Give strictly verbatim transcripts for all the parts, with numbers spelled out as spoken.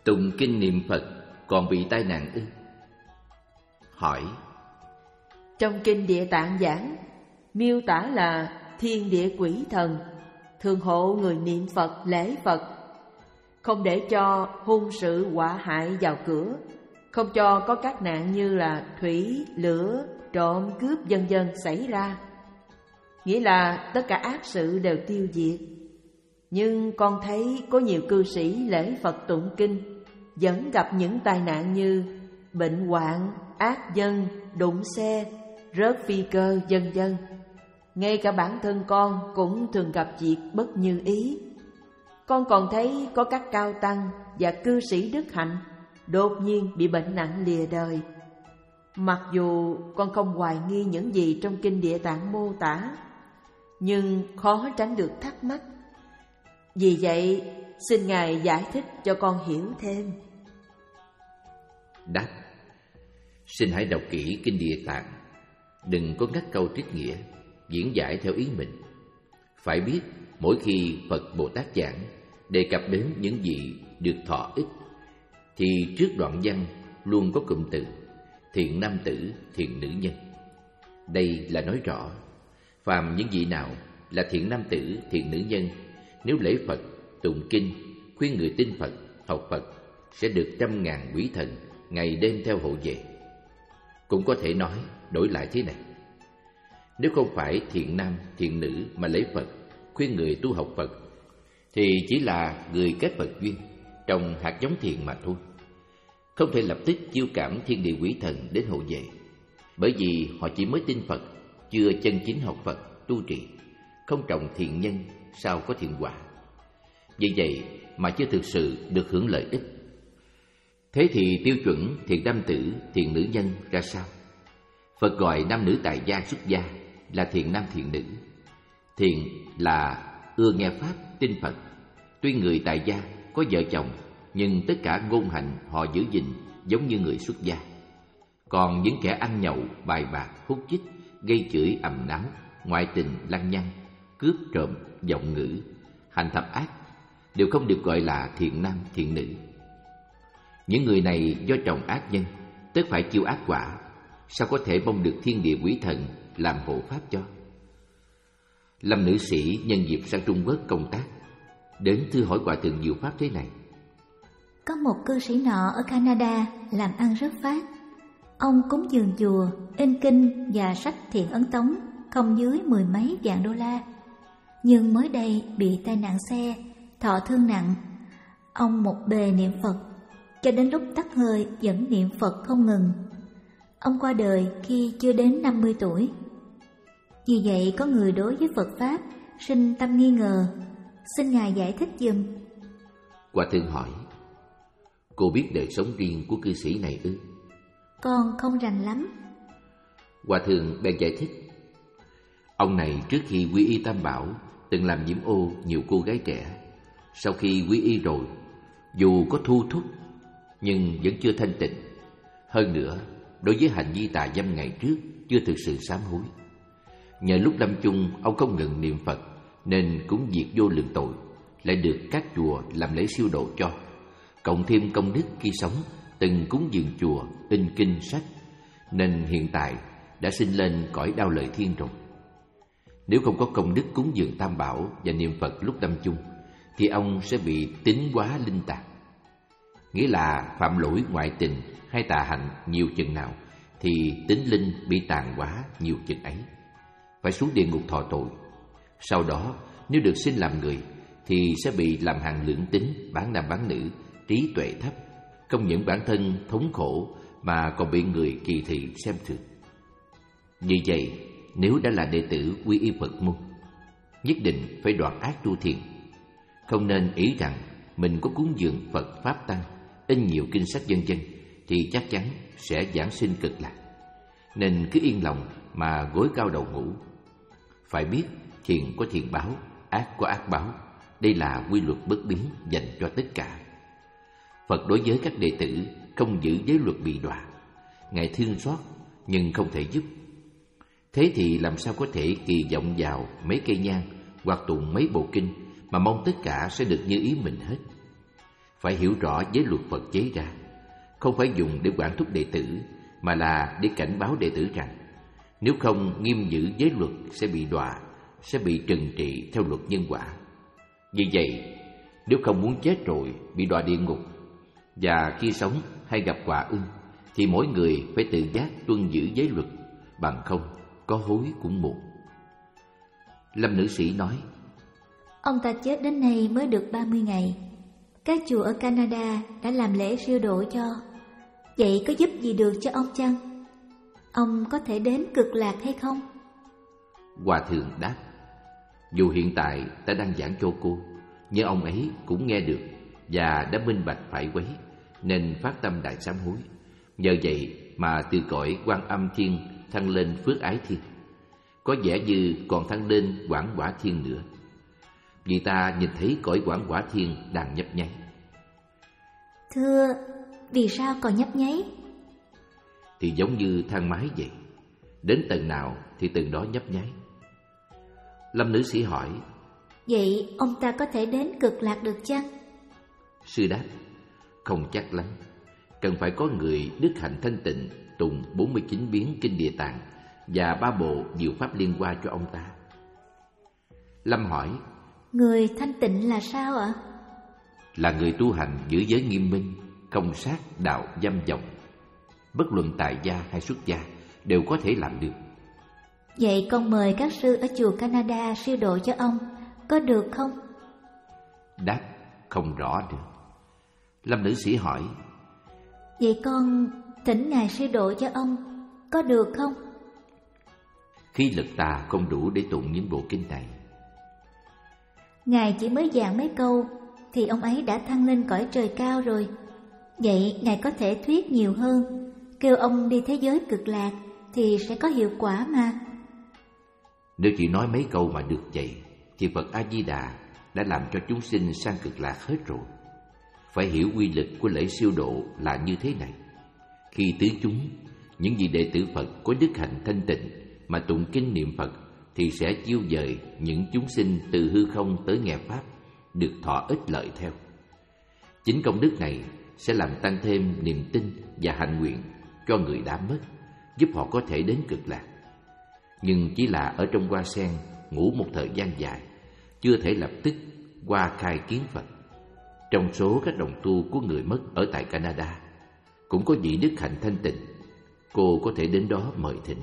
tụng kinh niệm Phật còn bị tai nạn ư? Hỏi. Trong kinh Địa Tạng giảng miêu tả là thiên địa quỷ thần thường hộ người niệm Phật, lễ Phật, không để cho hung sự họa hại vào cửa, không cho có các nạn như là thủy, lửa, trộm, cướp vân vân xảy ra. Nghĩa là tất cả ác sự đều tiêu diệt. Nhưng con thấy có nhiều cư sĩ lễ Phật tụng kinh vẫn gặp những tai nạn như bệnh hoạn, ác dân, đụng xe, rớt phi cơ vân vân. Ngay cả bản thân con cũng thường gặp việc bất như ý. Con còn thấy có các cao tăng và cư sĩ đức hạnh đột nhiên bị bệnh nặng lìa đời. Mặc dù con không hoài nghi những gì trong kinh Địa Tạng mô tả, nhưng khó tránh được thắc mắc. Vì vậy, xin Ngài giải thích cho con hiểu thêm. Đáp. Xin hãy đọc kỹ kinh Địa Tạng, đừng có ngắt câu trích nghĩa, diễn giải theo ý mình. Phải biết, mỗi khi Phật Bồ Tát giảng, đề cập đến những gì được thọ ích, thì trước đoạn văn luôn có cụm từ thiện nam tử, thiện nữ nhân. Đây là nói rõ, phàm những vị nào là thiện nam tử, thiện nữ nhân, nếu lễ Phật, tụng kinh, khuyên người tin Phật, học Phật, sẽ được trăm ngàn quỷ thần ngày đêm theo hộ vệ. Cũng có thể nói đổi lại thế này: nếu không phải thiện nam, thiện nữ mà lễ Phật, khuyên người tu học Phật, thì chỉ là người kết Phật duyên, trồng hạt giống thiện mà thôi. Không thể lập tức chiêu cảm thiên địa quỷ thần đến hộ vệ, bởi vì họ chỉ mới tin Phật, chưa chân chính học Phật, tu trì, không trồng thiện nhân, sao có thiện quả. Vì vậy mà chưa thực sự được hưởng lợi ích. Thế thì tiêu chuẩn thiện nam tử, thiện nữ nhân ra sao? Phật gọi nam nữ tại gia xuất gia là thiện nam thiện nữ. Thiện là ưa nghe pháp, tin Phật. Tuy người tại gia có vợ chồng, nhưng tất cả ngôn hành họ giữ gìn giống như người xuất gia. Còn những kẻ ăn nhậu, bài bạc, hút chích, gây chửi ầm náo, ngoại tình, lăng nhăng, cướp trộm, vọng ngữ, hành thập ác đều không được gọi là thiện nam thiện nữ. Những người này do trồng ác nhân, tức phải chịu ác quả, sao có thể mong được thiên địa quỷ thần làm hộ pháp cho? Lâm nữ sĩ nhân dịp sang Trung Quốc công tác, đến thư hỏi Hòa thượng Diệu Pháp thế này: có một cư sĩ nọ ở Canada làm ăn rất phát. Ông cúng dường chùa, in kinh và sách thiện ấn tống không dưới mười mấy vạn đô la. Nhưng mới đây bị tai nạn xe, thọ thương nặng. Ông một bề niệm Phật, cho đến lúc tắt hơi vẫn niệm Phật không ngừng. Ông qua đời khi chưa đến năm mươi tuổi. Vì vậy có người đối với Phật Pháp sinh tâm nghi ngờ. Xin Ngài giải thích giùm. Hòa thượng hỏi: cô biết đời sống riêng của cư sĩ này ư? Con không rành lắm. Hòa thượng bèn giải thích: ông này trước khi quy y Tam Bảo từng làm nhiễm ô nhiều cô gái trẻ. Sau khi quy y rồi, dù có thu thúc nhưng vẫn chưa thanh tịnh. Hơn nữa, đối với hành vi tà dâm ngày trước chưa thực sự sám hối. Nhờ lúc lâm chung ông không ngừng niệm Phật, nên cũng diệt vô lượng tội, lại được các chùa làm lễ siêu độ cho. Cộng thêm công đức khi sống từng cúng dường chùa, in kinh sách, nên hiện tại đã sinh lên cõi đau lợi thiên rồi. Nếu không có công đức cúng dường Tam Bảo và niệm Phật lúc lâm chung, thì ông sẽ bị tín hóa linh tạc. Nghĩa là phạm lỗi ngoại tình hay tà hạnh nhiều chừng nào, thì tín linh bị tàn hóa nhiều chừng ấy, phải xuống địa ngục thọ tội. Sau đó nếu được sinh làm người, thì sẽ bị làm hàng lưỡng tính, bán nam bán nữ, trí tuệ thấp, không những bản thân thống khổ mà còn bị người kỳ thị xem thường. Vì vậy, nếu đã là đệ tử quy y Phật môn, nhất định phải đoạn ác tu thiện. Không nên ý rằng mình có cúng dường Phật Pháp Tăng, in nhiều kinh sách vân vân, thì chắc chắn sẽ giảng sinh cực lạc. Nên cứ yên lòng mà gối cao đầu ngủ. Phải biết thiện có thiện báo, ác có ác báo. Đây là quy luật bất biến dành cho tất cả. Phật đối với các đệ tử không giữ giới luật bị đọa. Ngài thương xót nhưng không thể giúp. Thế thì làm sao có thể kỳ vọng vào mấy cây nhang hoặc tụng mấy bộ kinh mà mong tất cả sẽ được như ý mình hết? Phải hiểu rõ giới luật Phật chế ra, không phải dùng để quản thúc đệ tử, mà là để cảnh báo đệ tử rằng nếu không nghiêm giữ giới luật sẽ bị đọa, sẽ bị trừng trị theo luật nhân quả. Vì vậy, nếu không muốn chết rồi bị đọa địa ngục, và khi sống hay gặp quả ưng, thì mỗi người phải tự giác tuân giữ giới luật, bằng không có hối cũng muộn. Lâm nữ sĩ nói: Ông ta chết đến nay mới được ba mươi ngày. Các chùa ở Canada đã làm lễ siêu độ cho. Vậy có giúp gì được cho ông chăng? Ông có thể đến Cực Lạc hay không? Hòa thượng đáp: Dù hiện tại ta đang giảng cho cô, nhưng ông ấy cũng nghe được và đã minh bạch phải quấy, nên phát tâm đại sám hối. Nhờ vậy mà từ cõi Quan Âm Thiên thăng lên Phước Ái Thiên, có vẻ như còn thăng lên Quảng Quả Thiên nữa, vì ta nhìn thấy cõi Quảng Quả Thiên đang nhấp nháy. Thưa, vì sao còn nhấp nháy? Thì giống như thang máy vậy, đến tầng nào thì tầng đó nhấp nháy. Lâm nữ sĩ hỏi: Vậy ông ta có thể đến Cực Lạc được chăng? Sư đáp: Không chắc lắm, cần phải có người đức hạnh thanh tịnh tùng bốn mươi chín biến kinh Địa Tạng và ba bộ diệu pháp liên hoa cho ông ta. Lâm hỏi: Người thanh tịnh là sao ạ? Là người tu hành giữ giới nghiêm minh, không sát đạo dâm vọng, bất luận tại gia hay xuất gia đều có thể làm được. Vậy con mời các sư ở chùa Canada siêu độ cho ông, có được không? Đáp: Không rõ được. Lâm nữ sĩ hỏi: Vậy con thỉnh Ngài siêu độ cho ông, có được không? Khí lực ta không đủ để tụng những bộ kinh này. Ngài chỉ mới giảng mấy câu thì ông ấy đã thăng lên cõi trời cao rồi. Vậy Ngài có thể thuyết nhiều hơn, kêu ông đi thế giới Cực Lạc thì sẽ có hiệu quả mà. Nếu chỉ nói mấy câu mà được vậy thì Phật A-di-đà đã làm cho chúng sinh sang Cực Lạc hết rồi. Phải hiểu quy lực của lễ siêu độ là như thế này. Khi tứ chúng, những vị đệ tử Phật có đức hạnh thanh tịnh mà tụng kinh niệm Phật, thì sẽ chiêu dời những chúng sinh từ hư không tới nghe Pháp, được thọ ích lợi theo. Chính công đức này sẽ làm tăng thêm niềm tin và hạnh nguyện cho người đã mất, giúp họ có thể đến Cực Lạc. Nhưng chỉ là ở trong hoa sen ngủ một thời gian dài, chưa thể lập tức qua khai kiến Phật. Trong số các đồng tu của người mất ở tại Canada, cũng có vị đức hạnh thanh tịnh. Cô có thể đến đó mời thỉnh.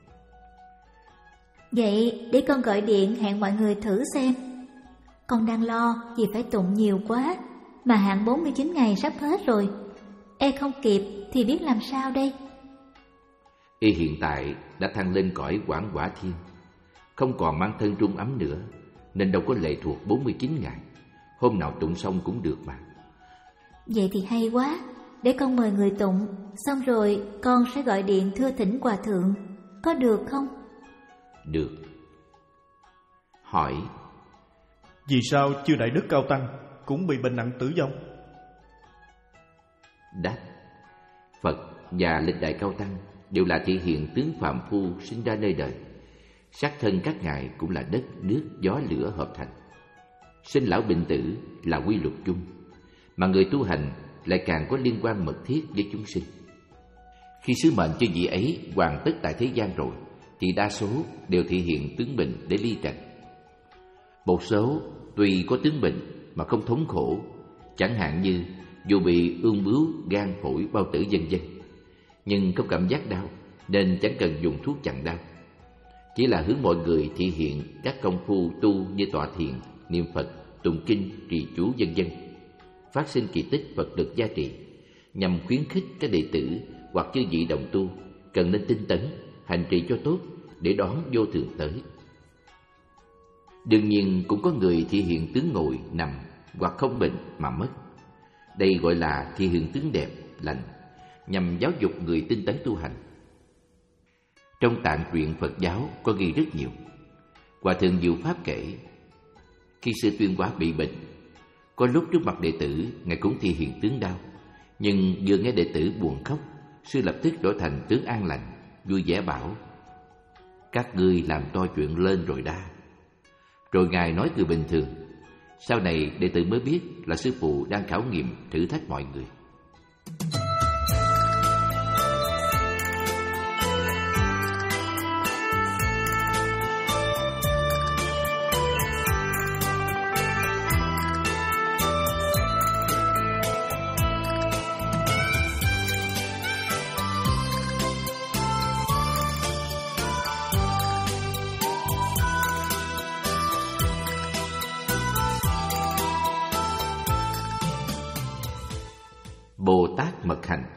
Vậy để con gọi điện hẹn mọi người thử xem. Con đang lo vì phải tụng nhiều quá, mà hạn bốn mươi chín ngày sắp hết rồi. E không kịp thì biết làm sao đây? Y hiện tại đã thăng lên cõi Quảng Quả Thiên, không còn mang thân trung ấm nữa, nên đâu có lệ thuộc bốn mươi chín ngày. Hôm nào tụng xong cũng được mà. Vậy thì hay quá. Để con mời người tụng, xong rồi con sẽ gọi điện thưa thỉnh Hòa Thượng, có được không? Được. Hỏi: Vì sao chư Đại Đức Cao Tăng cũng bị bệnh nặng tử vong? Đáp: Phật và lịch đại Cao Tăng đều là thị hiện tướng phàm phu sinh ra nơi đời. Sắc thân các ngài cũng là đất, nước, gió, lửa hợp thành. Sinh lão bệnh tử là quy luật chung, mà người tu hành lại càng có liên quan mật thiết với chúng sinh. Khi sứ mệnh cho vị ấy hoàn tất tại thế gian rồi, thì đa số đều thị hiện tướng bệnh để ly trần. Một số tuy có tướng bệnh mà không thống khổ, chẳng hạn như dù bị ương bướu, gan, phổi, bao tử vân vân, nhưng không cảm giác đau nên chẳng cần dùng thuốc chặn đau. Chỉ là hướng mọi người thị hiện các công phu tu như tọa thiền, niệm Phật, tụng kinh, trì chú vân vân, phát sinh kỳ tích Phật lực gia trì, nhằm khuyến khích các đệ tử hoặc chư vị đồng tu cần nên tinh tấn, hành trì cho tốt để đón vô thường tới. Đương nhiên cũng có người thị hiện tướng ngồi, nằm hoặc không bệnh mà mất. Đây gọi là thị hiện tướng đẹp, lành, nhằm giáo dục người tinh tấn tu hành. Trong tạng truyện Phật giáo có ghi rất nhiều. Hòa Thượng Diệu Pháp kể, khi sư Tuyên Hóa bị bệnh, có lúc trước mặt đệ tử ngài cũng thị hiện tướng đau, nhưng vừa nghe đệ tử buồn khóc, sư lập tức đổi thành tướng an lành, vui vẻ bảo: các ngươi làm to chuyện lên rồi đa. Rồi ngài nói từ bình thường: Sau này đệ tử mới biết là sư phụ đang khảo nghiệm thử thách mọi người. Bồ Tát Mật Hành.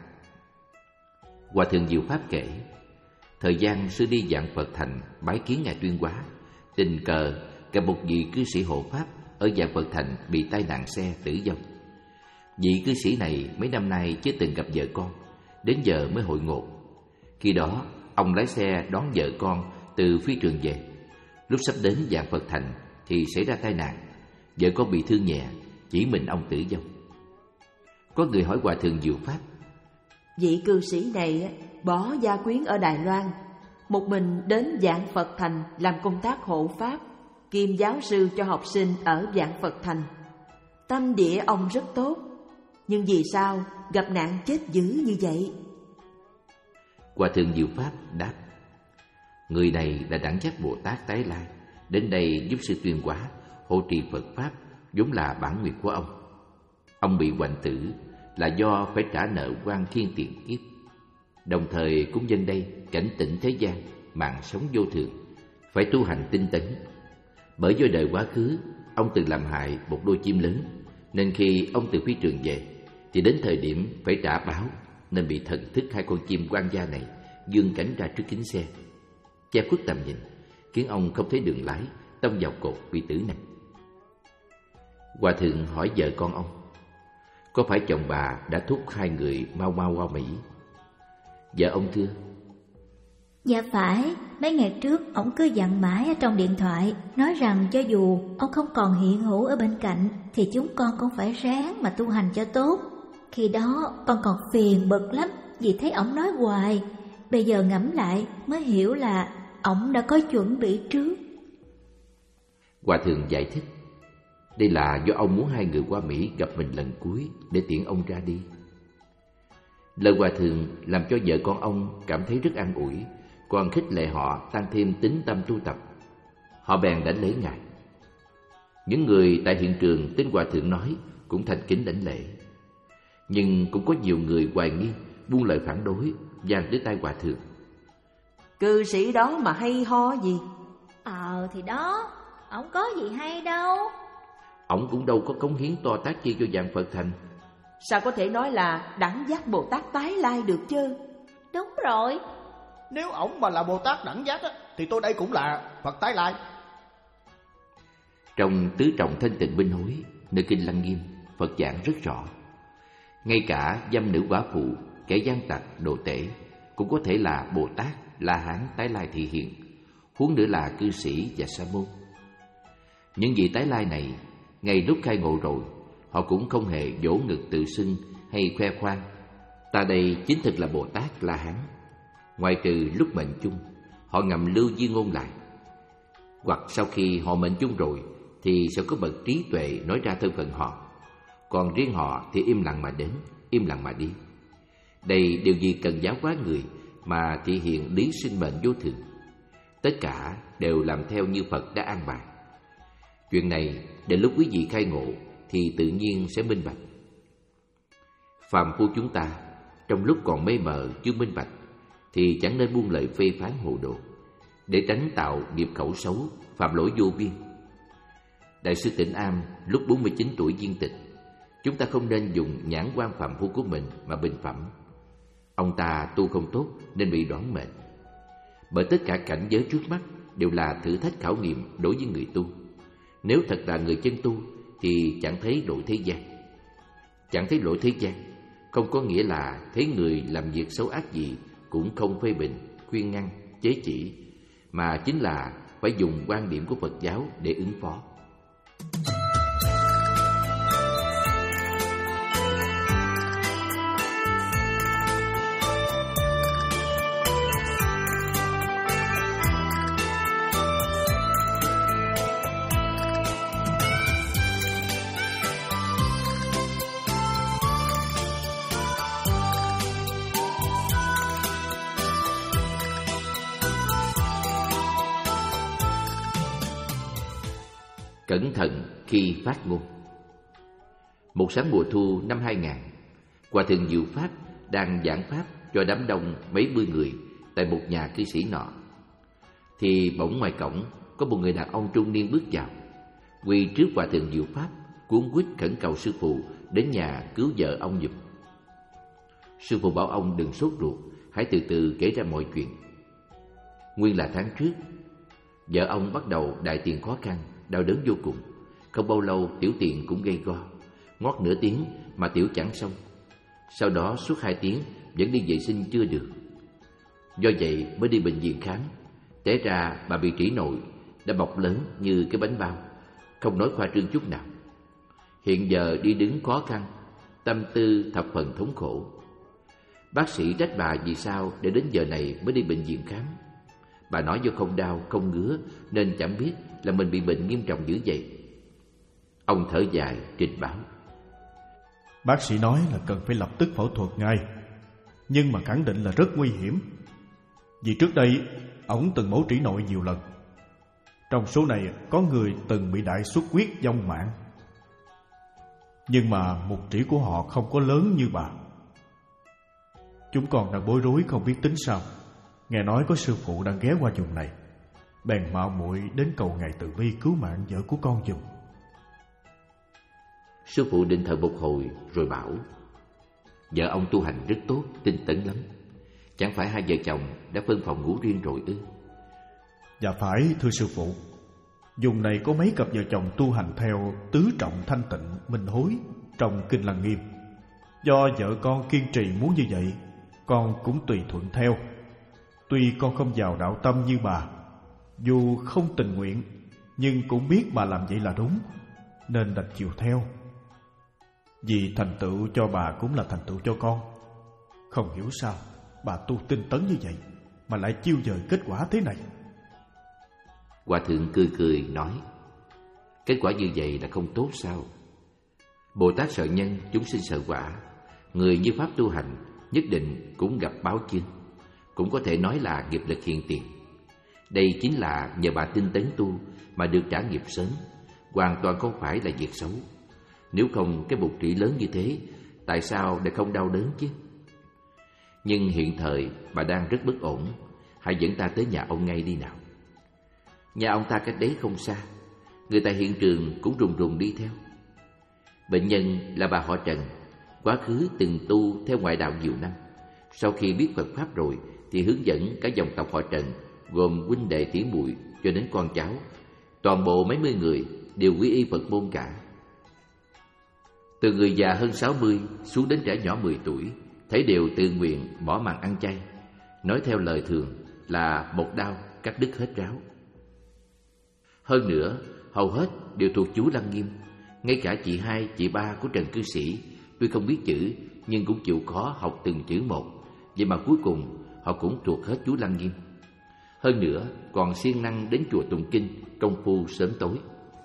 Hòa thượng Diệu Pháp kể, thời gian sư đi Vạn Phật Thành bái kiến ngài Tuyên Hóa, tình cờ gặp một vị cư sĩ hộ pháp ở Vạn Phật Thành bị tai nạn xe tử vong. Vị cư sĩ này mấy năm nay chưa từng gặp vợ con, đến giờ mới hội ngộ. Khi đó ông lái xe đón vợ con từ phi trường về. Lúc sắp đến Vạn Phật Thành thì xảy ra tai nạn, vợ con bị thương nhẹ, chỉ mình ông tử vong. Có người hỏi Hòa thượng Diệu Pháp, vị cư sĩ này bỏ gia quyến ở Đài Loan, một mình đến Vạn Phật Thành làm công tác hộ pháp, kiêm giáo sư cho học sinh ở Vạn Phật Thành. Tâm địa ông rất tốt, nhưng vì sao gặp nạn chết dữ như vậy? Hòa thượng Diệu Pháp đáp, người này là Đẳng Giác Bồ Tát tái lai, đến đây giúp sư Tuyên Hóa hộ trì Phật Pháp, vốn là bản nguyện của ông. Ông bị hoạnh tử là do phải trả nợ quan thiên tiền kiếp, đồng thời cũng nhân đây cảnh tỉnh thế gian, mạng sống vô thường, phải tu hành tinh tấn. Bởi do đời quá khứ ông từng làm hại một đôi chim lớn, nên khi ông từ phi trường về thì đến thời điểm phải trả báo, nên bị thần thức hai con chim quan gia này vươn cánh ra trước kính xe, che khuất tầm nhìn, khiến ông không thấy đường lái, tông vào cột bị tử nặng. Hòa thượng hỏi vợ con ông, có phải chồng bà đã thúc hai người mau mau qua Mỹ? Vợ ông thưa, dạ phải. Mấy ngày trước ông cứ dặn mãi ở trong điện thoại, nói rằng cho dù ông không còn hiện hữu ở bên cạnh thì chúng con cũng phải ráng mà tu hành cho tốt. Khi đó con còn phiền bực lắm vì thấy ổng nói hoài. Bây giờ ngẫm lại mới hiểu là ổng đã có chuẩn bị trước. Hòa thượng giải thích, đây là do ông muốn hai người qua Mỹ gặp mình lần cuối để tiễn ông ra đi. Lời Hòa thượng làm cho vợ con ông cảm thấy rất an ủi, còn khích lệ họ tăng thêm tín tâm tu tập. Họ bèn đảnh lễ ngài. Những người tại hiện trường tin Hòa thượng nói cũng thành kính đảnh lễ, nhưng cũng có nhiều người hoài nghi, buông lời phản đối, vang tới tai Hòa thượng. Cư sĩ đó mà hay ho gì? Ờ thì đó, ổng có gì hay đâu. Ổng cũng đâu có cống hiến to tát chi cho Vạn Phật Thành. Sao có thể nói là Đẳng Giác Bồ Tát tái lai được chứ? Đúng rồi. Nếu ổng mà là Bồ Tát Đẳng Giác á, thì tôi đây cũng là Phật tái lai. Trong Tứ Trọng Thanh Tịnh Minh Hối, nơi kinh Lăng Nghiêm, Phật giảng rất rõ, ngay cả dâm nữ quả phụ, kẻ gian tặc, đồ tể cũng có thể là Bồ Tát, La Hán tái lai thị hiện, huống nữa là cư sĩ và sa môn. Những vị tái lai này, ngay lúc khai ngộ rồi, họ cũng không hề vỗ ngực tự xưng hay khoe khoang, ta đây chính thực là Bồ Tát La Hán. Ngoài trừ lúc mệnh chung, họ ngầm lưu di ngôn lại, hoặc sau khi họ mệnh chung rồi thì sẽ có bậc trí tuệ nói ra thân phận họ, còn riêng họ thì im lặng mà đến, im lặng mà đi. Đây điều gì cần giáo hóa người mà thể hiện lý sinh mệnh vô thường. Tất cả đều làm theo như Phật đã an bài. Chuyện này đến lúc quý vị khai ngộ thì tự nhiên sẽ minh bạch. Phàm phu chúng ta trong lúc còn mê mờ chưa minh bạch thì chẳng nên buông lời phê phán hồ đồ, để tránh tạo nghiệp khẩu xấu, phạm lỗi vô biên. Đại sư Tịnh Am lúc bốn mươi chín tuổi viên tịch, chúng ta không nên dùng nhãn quan phàm phu của mình mà bình phẩm. Ông ta tu không tốt nên bị đoản mệnh. Bởi tất cả cảnh giới trước mắt đều là thử thách khảo nghiệm đối với người tu. Nếu thật là người chân tu thì chẳng thấy lỗi thế gian. Chẳng thấy lỗi thế gian không có nghĩa là thấy người làm việc xấu ác gì cũng không phê bình, khuyên ngăn, chế chỉ, mà chính là phải dùng quan điểm của Phật giáo để ứng phó. Cẩn thận khi phát ngôn. Một sáng mùa thu năm hai nghìn, Hòa thượng Diệu Pháp đang giảng pháp cho đám đông mấy mươi người tại một nhà cư sĩ nọ, thì bỗng ngoài cổng có một người đàn ông trung niên bước vào, quỳ trước Hòa thượng Diệu Pháp, cuống quýt khẩn cầu sư phụ đến nhà cứu vợ ông giùm. Sư phụ bảo ông đừng sốt ruột, hãy từ từ kể ra mọi chuyện. Nguyên là tháng trước, vợ ông bắt đầu đại tiện khó khăn, đau đớn vô cùng. Không bao lâu tiểu tiện cũng gây go, ngót nửa tiếng mà tiểu chẳng xong. Sau đó suốt hai tiếng vẫn đi vệ sinh chưa được. Do vậy mới đi bệnh viện khám. Té ra bà bị trĩ nội đã bọc lớn như cái bánh bao, không nói khoa trương chút nào. Hiện giờ đi đứng khó khăn, tâm tư thập phần thống khổ. Bác sĩ trách bà vì sao để đến giờ này mới đi bệnh viện khám. Bà nói do không đau, không ngứa nên chẳng biết là mình bị bệnh nghiêm trọng dữ vậy. Ông thở dài trình báo: Bác sĩ nói là cần phải lập tức phẫu thuật ngay, nhưng mà khẳng định là rất nguy hiểm. Vì trước đây ổng từng mổ trĩ nội nhiều lần. Trong số này có người từng bị đại xuất huyết vong mạng, nhưng mà mục trĩ của họ không có lớn như bà. Chúng con đang bối rối không biết tính sao. Nghe nói có sư phụ đang ghé qua vùng này, bèn mạo muội đến cầu ngài từ bi cứu mạng vợ của con giùm. Sư phụ định thờ một hồi rồi bảo: vợ ông tu hành rất tốt, tinh tấn lắm. Chẳng phải hai vợ chồng đã phân phòng ngủ riêng rồi ư? Dạ phải, thưa sư phụ. Vùng này có mấy cặp vợ chồng tu hành theo tứ trọng thanh tịnh minh hối trong kinh Lăng Nghiêm. Do vợ con kiên trì muốn như vậy, con cũng tùy thuận theo. Tuy con không vào đạo tâm như bà, dù không tình nguyện, nhưng cũng biết bà làm vậy là đúng, nên đành chịu theo. Vì thành tựu cho bà cũng là thành tựu cho con. Không hiểu sao bà tu tinh tấn như vậy mà lại chiêu dời kết quả thế này. Hòa thượng cười cười nói: kết quả như vậy là không tốt sao? Bồ Tát sợ nhân, chúng sinh sợ quả. Người như pháp tu hành nhất định cũng gặp báo chương, cũng có thể nói là nghiệp lực hiện tiền. Đây chính là nhờ bà tinh tấn tu mà được trả nghiệp sớm, hoàn toàn không phải là việc xấu. Nếu không cái bục trĩ lớn như thế, tại sao lại không đau đớn chứ? Nhưng hiện thời bà đang rất bất ổn, hãy dẫn ta tới nhà ông ngay đi nào. Nhà ông ta cách đấy không xa, người tại hiện trường cũng rùng rùng đi theo. Bệnh nhân là bà họ Trần, quá khứ từng tu theo ngoại đạo nhiều năm. Sau khi biết Phật Pháp rồi thì hướng dẫn cả dòng tộc họ Trần, gồm huynh đệ tỷ muội cho đến con cháu, toàn bộ mấy mươi người đều quy y Phật môn cả. Từ người già hơn sáu mươi xuống đến trẻ nhỏ mười tuổi, thấy đều tự nguyện bỏ màn ăn chay. Nói theo lời thường là một đao cắt đứt hết ráo. Hơn nữa, hầu hết đều thuộc chú Lăng Nghiêm. Ngay cả chị hai, chị ba của Trần cư sĩ tuy không biết chữ nhưng cũng chịu khó học từng chữ một, vậy mà cuối cùng họ cũng thuộc hết chú Lăng Nghiêm. Hơn nữa còn siêng năng đến chùa tụng kinh, công phu sớm tối.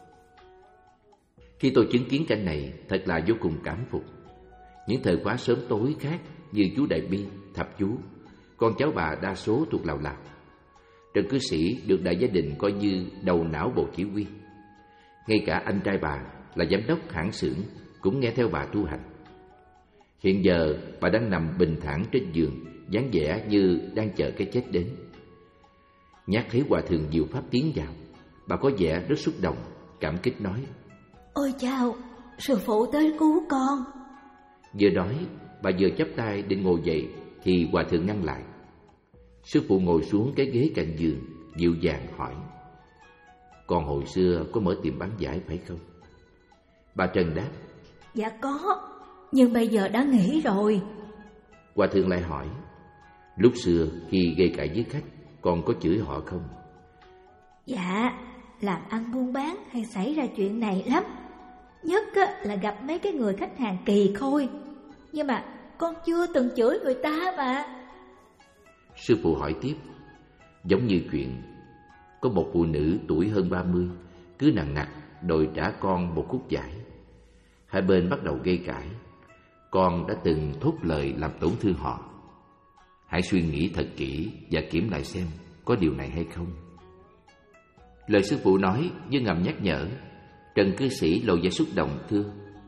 Khi tôi chứng kiến cảnh này, thật là vô cùng cảm phục. Những thời khóa sớm tối khác như chú Đại Bi, Thập Chú, con cháu bà đa số thuộc Lào Lào. Trần cư sĩ được đại gia đình coi như đầu não bộ chỉ huy. Ngay cả anh trai bà là giám đốc hãng xưởng cũng nghe theo bà tu hành. Hiện giờ bà đang nằm bình thản trên giường, dáng vẻ như đang chờ cái chết đến. Nhắc thấy Hòa thượng Diệu Pháp tiến vào, bà có vẻ rất xúc động, cảm kích nói: Ôi chào, sư phụ tới cứu con. Vừa nói, bà vừa chắp tay định ngồi dậy thì Hòa thượng ngăn lại. Sư phụ ngồi xuống cái ghế cạnh giường, dịu dàng hỏi: con hồi xưa có mở tiệm bán giải phải không? Bà Trần đáp: Dạ có, nhưng bây giờ đã nghỉ rồi. Hòa thượng lại hỏi: lúc xưa khi gây cãi với khách, con có chửi họ không? Dạ, làm ăn buôn bán hay xảy ra chuyện này lắm. Nhất là gặp mấy cái người khách hàng kỳ khôi. Nhưng mà con chưa từng chửi người ta mà. Sư phụ hỏi tiếp: giống như chuyện có một phụ nữ tuổi hơn ba mươi cứ nằng nặc đòi trả con một khúc vải. Hai bên bắt đầu gây cãi. Con đã từng thốt lời làm tổn thương họ. Hãy suy nghĩ thật kỹ và kiểm lại xem có điều này hay không. Lời sư phụ nói như ngầm nhắc nhở, Trần cư sĩ lộ vẻ xúc động thưa: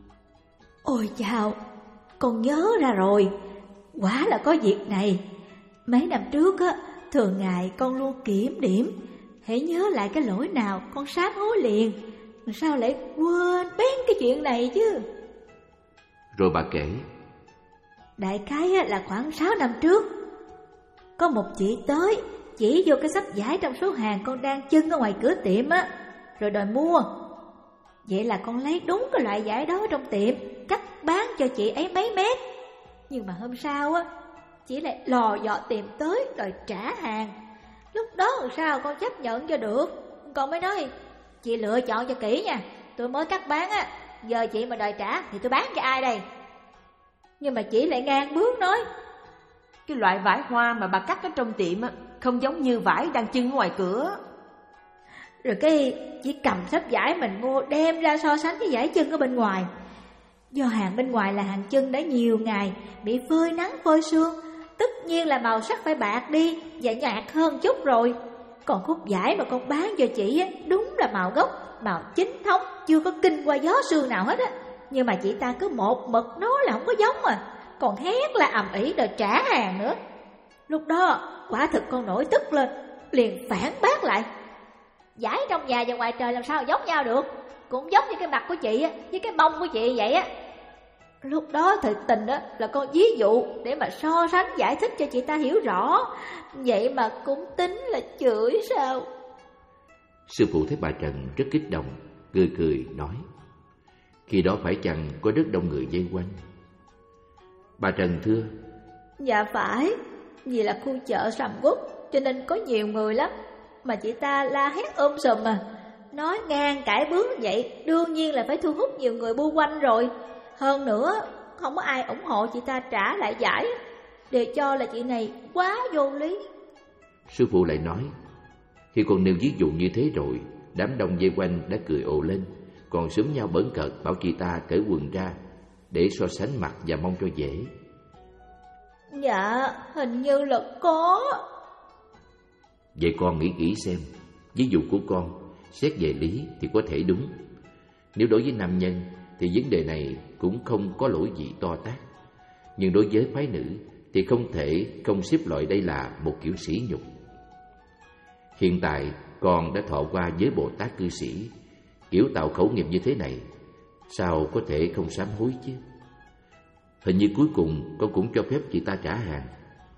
Ôi chao, con nhớ ra rồi, quả là có việc này. Mấy năm trước á, thường ngày con luôn kiểm điểm, hãy nhớ lại cái lỗi nào con sám hối liền, sao lại quên bén cái chuyện này chứ. Rồi bà kể: Đại khái là khoảng sáu năm trước, có một chị tới chỉ vô cái sắp giải trong số hàng con đang trưng ở ngoài cửa tiệm á, rồi đòi mua. Vậy là con lấy đúng cái loại giải đó trong tiệm, cắt bán cho chị ấy mấy mét. Nhưng mà hôm sau á, chị lại lò dọ tìm tới đòi trả hàng. Lúc đó làm sao con chấp nhận cho được. Con mới nói: Chị lựa chọn cho kỹ nha, tôi mới cắt bán á, giờ chị mà đòi trả thì tôi bán cho ai đây? Nhưng mà chị lại ngang bước nói: Cái loại vải hoa mà bà cắt ở trong tiệm á, không giống như vải đang trưng ngoài cửa. Rồi cái chỉ cầm sắp vải mình mua đem ra so sánh với vải chân ở bên ngoài. Do hàng bên ngoài là hàng chân đã nhiều ngày bị phơi nắng phơi sương, tất nhiên là màu sắc phải bạc đi và nhạt hơn chút rồi. Còn khúc vải mà con bán cho chị á, đúng là màu gốc, màu chính thống, chưa có kinh qua gió sương nào hết á. Nhưng mà chị ta cứ một mực nói là không có giống à, còn hét là ầm ĩ đòi trả hàng nữa. Lúc đó quả thực con nổi tức lên, liền phản bác lại: Vải trong nhà và ngoài trời làm sao giống nhau được, cũng giống như cái mặt của chị á, với cái mông của chị vậy á. Lúc đó thực tình á là con ví dụ để mà so sánh giải thích cho chị ta hiểu rõ, vậy mà cũng tính là chửi sao. Sư phụ thấy bà Trần rất kích động, cười cười nói: Khi đó phải chăng có rất đông người vây quanh? Bà Trần thưa: Dạ phải, vì là khu chợ sầm uất cho nên có nhiều người lắm. Mà chị ta la hét ôm sùm à, nói ngang cãi bướng vậy, đương nhiên là phải thu hút nhiều người bu quanh rồi. Hơn nữa không có ai ủng hộ chị ta trả lại giải, để cho là chị này quá vô lý. Sư phụ lại nói: Khi con nêu ví dụ như thế rồi, đám đông vây quanh đã cười ồ lên, còn xúm nhau bỡn cợt bảo chị ta cởi quần ra để so sánh mặt và mong cho dễ. Dạ, hình như là có. Vậy con nghĩ kỹ xem, ví dụ của con xét về lý thì có thể đúng. Nếu đối với nam nhân thì vấn đề này cũng không có lỗi gì to tát, nhưng đối với phái nữ thì không thể không xếp loại đây là một kiểu sỉ nhục. Hiện tại con đã thọ qua với Bồ Tát cư sĩ, kiểu tạo khẩu nghiệp như thế này, sao có thể không sám hối chứ? Hình như cuối cùng con cũng cho phép chị ta trả hàng.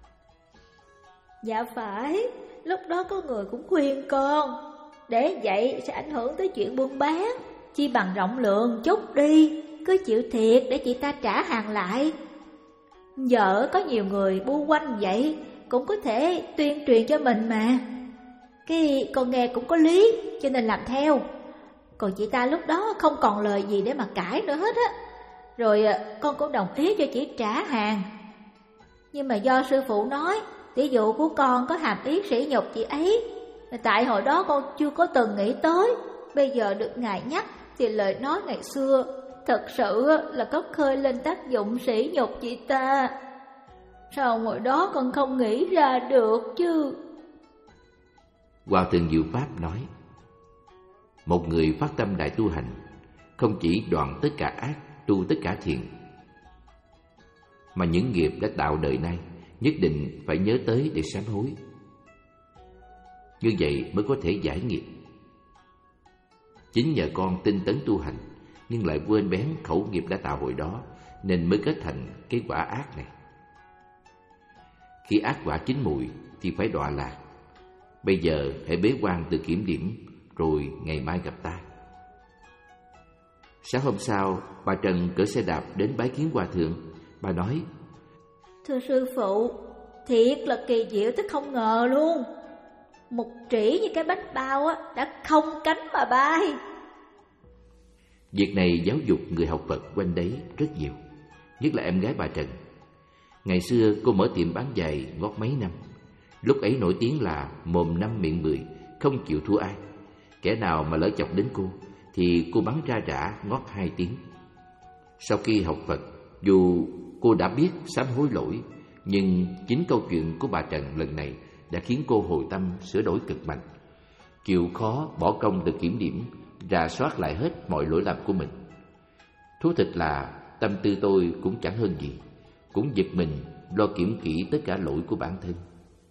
Dạ phải, lúc đó có người cũng khuyên con, để vậy sẽ ảnh hưởng tới chuyện buôn bán, chi bằng rộng lượng chút đi, cứ chịu thiệt để chị ta trả hàng lại. Giờ có nhiều người bu quanh vậy, cũng có thể tuyên truyền cho mình mà. Cái con nghe cũng có lý, cho nên làm theo. Còn chị ta lúc đó không còn lời gì để mà cãi nữa hết á. Rồi con cũng đồng ý cho chị trả hàng. Nhưng mà do sư phụ nói ví dụ của con có hàm ý sỉ nhục chị ấy, tại hồi đó con chưa có từng nghĩ tới. Bây giờ được Ngài nhắc thì lời nói ngày xưa thật sự là có khơi lên tác dụng sỉ nhục chị ta. Sao hồi đó con không nghĩ ra được chứ? Hòa Thượng Diệu Pháp nói: Một người phát tâm đại tu hành, không chỉ đoạn tất cả ác, tu tất cả thiện, mà những nghiệp đã tạo đời nay nhất định phải nhớ tới để sám hối. Như vậy mới có thể giải nghiệp. Chính nhờ con tinh tấn tu hành, nhưng lại quên bén khẩu nghiệp đã tạo hồi đó, nên mới kết thành cái quả ác này. Khi ác quả chín mùi thì phải đọa lạc. Bây giờ hãy bế quan tự kiểm điểm, rồi ngày mai gặp ta. Sáng hôm sau, bà Trần cởi xe đạp đến bái kiến Hòa Thượng. Bà nói: Thưa sư phụ, thiệt là kỳ diệu tới không ngờ luôn. Một trĩ như cái bánh bao á, đã không cánh mà bay. Việc này giáo dục người học Phật quanh đấy rất nhiều, nhất là em gái bà Trần. Ngày xưa cô mở tiệm bán giày ngót mấy năm. Lúc ấy nổi tiếng là mồm năm miệng mười, không chịu thua ai. Kẻ nào mà lỡ chọc đến cô thì cô bắn ra rã ngót hai tiếng. Sau khi học Phật, dù cô đã biết sám hối lỗi, nhưng chính câu chuyện của bà Trần lần này đã khiến cô hồi tâm sửa đổi cực mạnh, chịu khó bỏ công tự kiểm điểm rà soát lại hết mọi lỗi lầm của mình. Thú thực là tâm tư tôi cũng chẳng hơn gì, cũng giật mình lo kiểm kỹ tất cả lỗi của bản thân.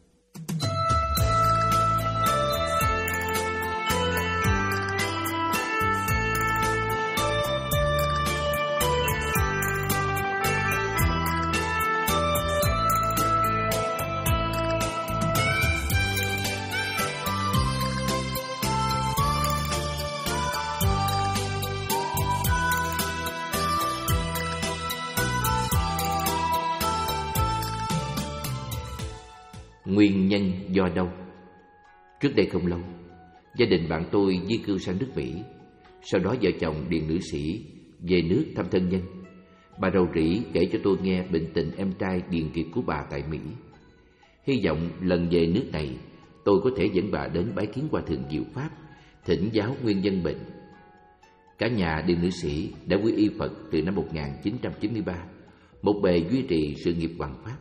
Nguyên nhân do đâu? Trước đây không lâu, gia đình bạn tôi di cư sang nước Mỹ. Sau đó vợ chồng Điền nữ sĩ về nước thăm thân nhân. Bà rầu rĩ kể cho tôi nghe bệnh tình em trai Điền Kiệt của bà tại Mỹ. Hy vọng lần về nước này tôi có thể dẫn bà đến bái kiến Hòa thượng Diệu Pháp, thỉnh giáo nguyên nhân bệnh. Cả nhà Điền nữ sĩ đã quy y Phật từ năm một nghìn chín trăm chín mươi ba, một bề duy trì sự nghiệp hoằng pháp.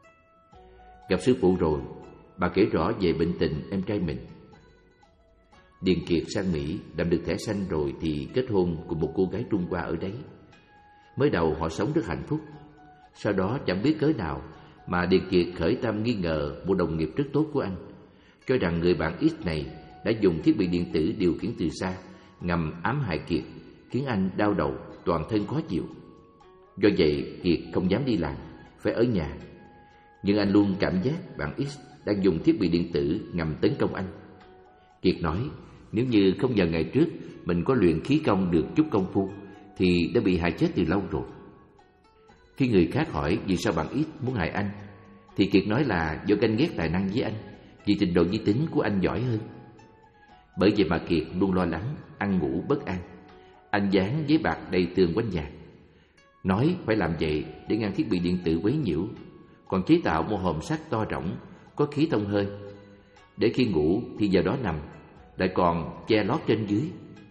Gặp sư phụ rồi, bà kể rõ về bệnh tình em trai mình. Điền Kiệt sang Mỹ làm được thẻ xanh rồi thì kết hôn cùng một cô gái Trung Hoa ở đấy. Mới đầu họ sống rất hạnh phúc. Sau đó chẳng biết cớ nào mà Điền Kiệt khởi tâm nghi ngờ một đồng nghiệp rất tốt của anh, cho rằng người bạn X này đã dùng thiết bị điện tử điều khiển từ xa ngầm ám hại Kiệt, khiến anh đau đầu, toàn thân khó chịu. Do vậy Kiệt không dám đi làm, phải ở nhà. Nhưng anh luôn cảm giác bạn X đang dùng thiết bị điện tử ngầm tấn công anh. Kiệt nói nếu như không nhờ ngày trước mình có luyện khí công được chút công phu thì đã bị hại chết từ lâu rồi. Khi người khác hỏi vì sao bạn X muốn hại anh thì Kiệt nói là do ganh ghét tài năng với anh, vì trình độ vi tính của anh giỏi hơn. Bởi vậy mà Kiệt luôn lo lắng, ăn ngủ bất an. Anh dán giấy bạc đầy tường quanh nhà, nói phải làm vậy để ngăn thiết bị điện tử quấy nhiễu, còn chế tạo một hòm sắt to rỗng có khí thông hơi để khi ngủ thì giờ đó nằm, lại còn che lót trên dưới.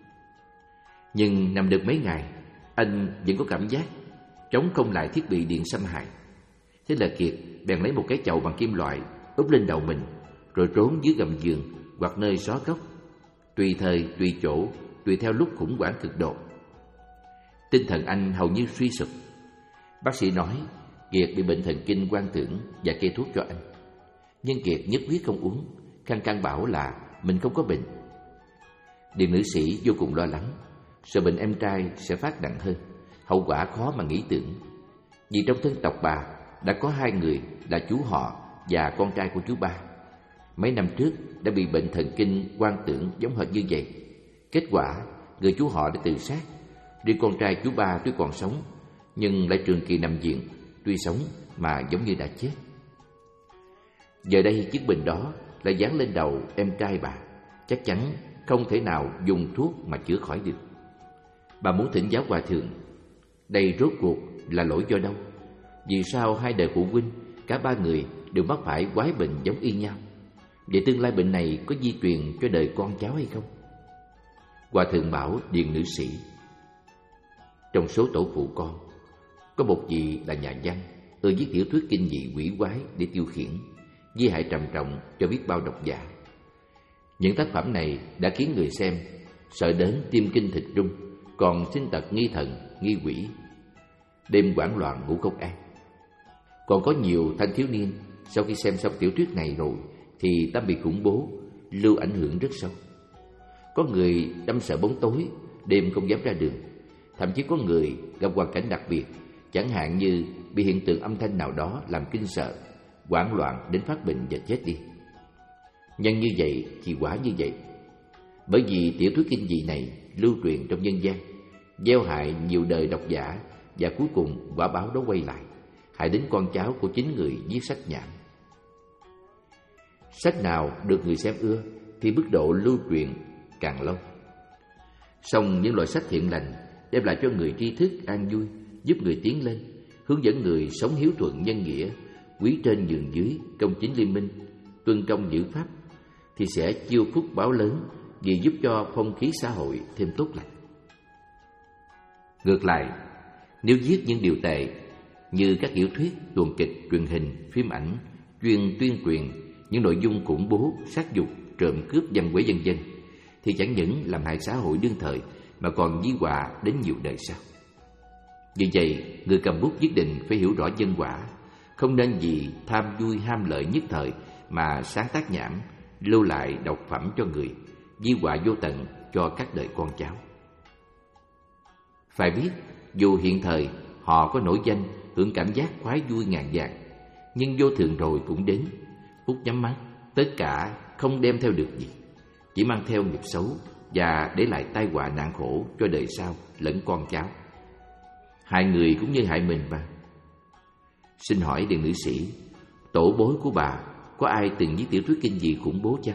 Nhưng nằm được mấy ngày, anh vẫn có cảm giác chống không lại thiết bị điện xâm hại. Thế là Kiệt bèn lấy một cái chậu bằng kim loại úp lên đầu mình, rồi trốn dưới gầm giường hoặc nơi xó góc, tùy thời tùy chỗ, tùy theo lúc khủng hoảng cực độ. Tinh thần anh hầu như suy sụp. Bác sĩ nói Kiệt bị bệnh thần kinh quang tưởng và kê thuốc cho anh. Nhưng Kiệt nhất quyết không uống, khăng khăng bảo là mình không có bệnh. Điền nữ sĩ vô cùng lo lắng, sợ bệnh em trai sẽ phát nặng hơn, hậu quả khó mà nghĩ tưởng. Vì trong thân tộc bà đã có hai người là chú họ và con trai của chú ba. Mấy năm trước đã bị bệnh thần kinh quang tưởng giống hệt như vậy. Kết quả người chú họ đã tự sát. Riêng con trai chú ba tuy còn sống nhưng lại trường kỳ nằm viện, tuy sống mà giống như đã chết. Giờ đây chiếc bình đó lại dán lên đầu em trai bà, chắc chắn không thể nào dùng thuốc mà chữa khỏi được. Bà muốn thỉnh giáo Hòa thượng, đây rốt cuộc là lỗi do đâu? Vì sao hai đời phụ huynh, cả ba người đều mắc phải quái bệnh giống y nhau? Vậy tương lai bệnh này có di truyền cho đời con cháu hay không? Hòa thượng bảo Điền nữ sĩ, trong số tổ phụ con có một vị là nhà văn, ưa viết tiểu thuyết kinh dị quỷ quái để tiêu khiển, gây hại trầm trọng cho biết bao độc giả. Những tác phẩm này đã khiến người xem sợ đến tim kinh thịt rung, còn sinh tật nghi thần, nghi quỷ, đêm hoảng loạn ngủ không an. Còn có nhiều thanh thiếu niên sau khi xem xong tiểu thuyết này rồi thì tâm bị khủng bố, lưu ảnh hưởng rất sâu. Có người đâm sợ bóng tối, đêm không dám ra đường. Thậm chí có người gặp hoàn cảnh đặc biệt, chẳng hạn như bị hiện tượng âm thanh nào đó làm kinh sợ, hoảng loạn đến phát bệnh và chết đi. Nhân như vậy thì quả như vậy. Bởi vì tiểu thuyết kinh dị này lưu truyền trong nhân gian, gieo hại nhiều đời độc giả, và cuối cùng quả báo đó quay lại, hại đến con cháu của chính người viết sách nhảm. Sách nào được người xem ưa thì mức độ lưu truyền càng lâu. Song những loại sách thiện lành đem lại cho người tri thức an vui, giúp người tiến lên, hướng dẫn người sống hiếu thuận nhân nghĩa, quý trên nhường dưới, công chính liêm minh, tuân công giữ pháp, thì sẽ chiêu phúc báo lớn, vì giúp cho phong khí xã hội thêm tốt lành. Ngược lại, nếu viết những điều tệ như các tiểu thuyết, tuồng kịch, truyền hình, phim ảnh chuyên tuyên truyền những nội dung khủng bố, sát dục, trộm cướp, giăng quấy vân vân, thì chẳng những làm hại xã hội đương thời mà còn di họa đến nhiều đời sau. Vì vậy, người cầm bút nhất định phải hiểu rõ nhân quả, không nên vì tham vui ham lợi nhất thời mà sáng tác nhảm, lưu lại độc phẩm cho người, di họa vô tận cho các đời con cháu. Phải biết, dù hiện thời họ có nổi danh, hưởng cảm giác khoái vui ngàn vàng, nhưng vô thường rồi cũng đến, phút nhắm mắt, tất cả không đem theo được gì, chỉ mang theo nghiệp xấu và để lại tai họa nạn khổ cho đời sau lẫn con cháu. Hại người cũng như hại mình mà. Xin hỏi Điền nữ sĩ, tổ bối của bà có ai từng viết tiểu thuyết kinh dị khủng bố chăng?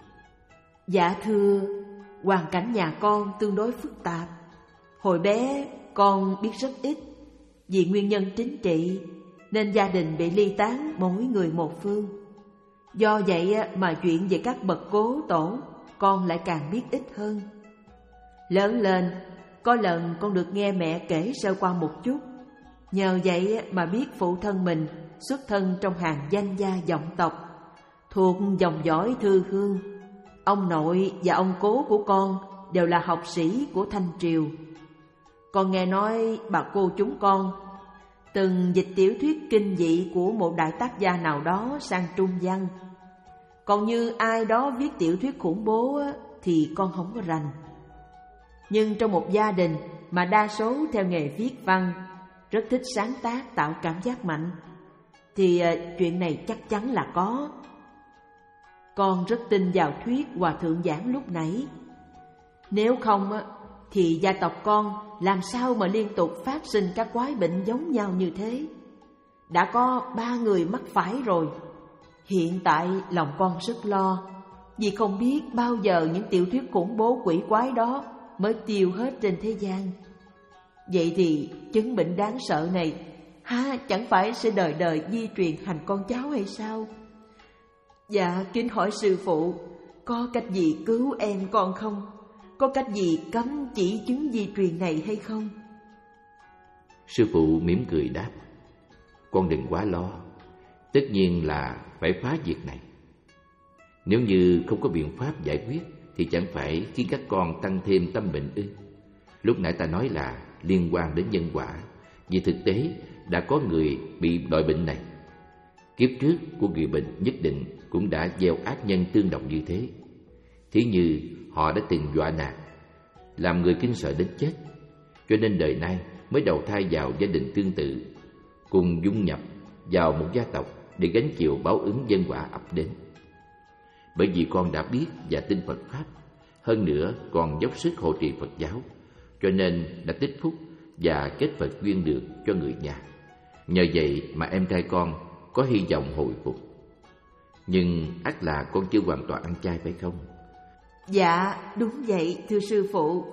Dạ thưa, hoàn cảnh nhà con tương đối phức tạp. Hồi bé con biết rất ít. Vì nguyên nhân chính trị nên gia đình bị ly tán mỗi người một phương. Do vậy mà chuyện về các bậc cố tổ con lại càng biết ít hơn. Lớn lên, có lần con được nghe mẹ kể sơ qua một chút. Nhờ vậy mà biết phụ thân mình xuất thân trong hàng danh gia vọng tộc, thuộc dòng dõi Thư Hương. Ông nội và ông cố của con đều là học sĩ của Thanh Triều. Con nghe nói bà cô chúng con từng dịch tiểu thuyết kinh dị của một đại tác gia nào đó sang Trung văn. Còn như ai đó viết tiểu thuyết khủng bố thì con không có rành. Nhưng trong một gia đình mà đa số theo nghề viết văn, rất thích sáng tác tạo cảm giác mạnh, thì chuyện này chắc chắn là có. Con rất tin vào thuyết Hòa Thượng giảng lúc nãy. Nếu không thì gia tộc con làm sao mà liên tục phát sinh các quái bệnh giống nhau như thế. Đã có ba người mắc phải rồi. Hiện tại lòng con rất lo, vì không biết bao giờ những tiểu thuyết khủng bố quỷ quái đó mới tiêu hết trên thế gian. Vậy thì chứng bệnh đáng sợ này há chẳng phải sẽ đời đời di truyền thành con cháu hay sao? Dạ kính hỏi sư phụ, có cách gì cứu em con không? Có cách gì cấm chỉ chứng di truyền này hay không? Sư phụ mỉm cười đáp: con đừng quá lo, tất nhiên là phải phá việc này. Nếu như không có biện pháp giải quyết thì chẳng phải khiến các con tăng thêm tâm bệnh ư? Lúc nãy ta nói là liên quan đến nhân quả, vì thực tế đã có người bị loại bệnh này. Kiếp trước của người bệnh nhất định cũng đã gieo ác nhân tương đồng như thế. Thí như họ đã từng dọa nạt, làm người kinh sợ đến chết, cho nên đời nay mới đầu thai vào gia đình tương tự, cùng dung nhập vào một gia tộc để gánh chịu báo ứng nhân quả ập đến. Bởi vì con đã biết và tin Phật Pháp, hơn nữa còn dốc sức hộ trì Phật giáo, cho nên đã tích phúc và kết Phật duyên được cho người nhà. Nhờ vậy mà em trai con có hy vọng hồi phục. Nhưng ắt là con chưa hoàn toàn ăn chay phải không? Dạ đúng vậy thưa sư phụ.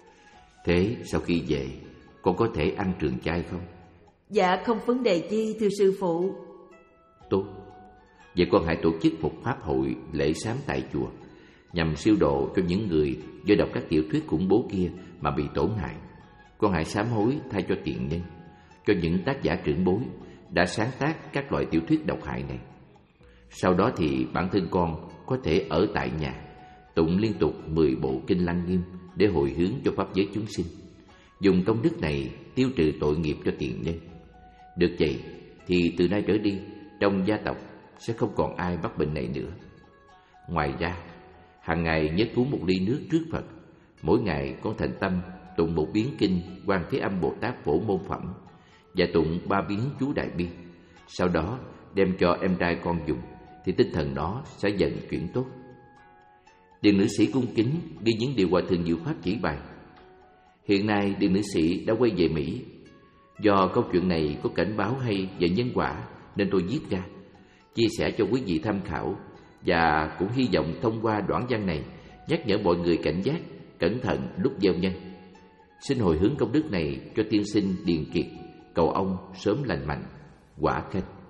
Thế sau khi về con có thể ăn trường chay không? Dạ không vấn đề chi thưa sư phụ. Tốt. Vậy con hãy tổ chức một pháp hội lễ sám tại chùa, nhằm siêu độ cho những người do đọc các tiểu thuyết khủng bố kia mà bị tổn hại. Con hãy sám hối thay cho tiện nhân, cho những tác giả trưởng bối đã sáng tác các loại tiểu thuyết độc hại này. Sau đó thì bản thân con có thể ở tại nhà, tụng liên tục mười bộ kinh Lăng Nghiêm để hồi hướng cho pháp giới chúng sinh, dùng công đức này tiêu trừ tội nghiệp cho tiền nhân. Được vậy thì từ nay trở đi, trong gia tộc sẽ không còn ai mắc bệnh này nữa. Ngoài ra, hàng ngày nhớ cúng một ly nước trước Phật. Mỗi ngày con thành tâm tụng một biến kinh Quan Thế Âm Bồ Tát Phổ Môn Phẩm và tụng ba biến chú Đại Bi. Sau đó đem cho em trai con dùng, thì tinh thần đó sẽ dần chuyển tốt. Điền nữ sĩ cung kính ghi những điều Hòa Thượng Diệu Pháp chỉ bày. Hiện nay Điền nữ sĩ đã quay về Mỹ. Do câu chuyện này có cảnh báo hay về nhân quả nên tôi viết ra, chia sẻ cho quý vị tham khảo, và cũng hy vọng thông qua đoạn văn này nhắc nhở mọi người cảnh giác, cẩn thận lúc gieo nhân. Xin hồi hướng công đức này cho tiên sinh Điền Kiệt, cầu ông sớm lành mạnh, quả khanh.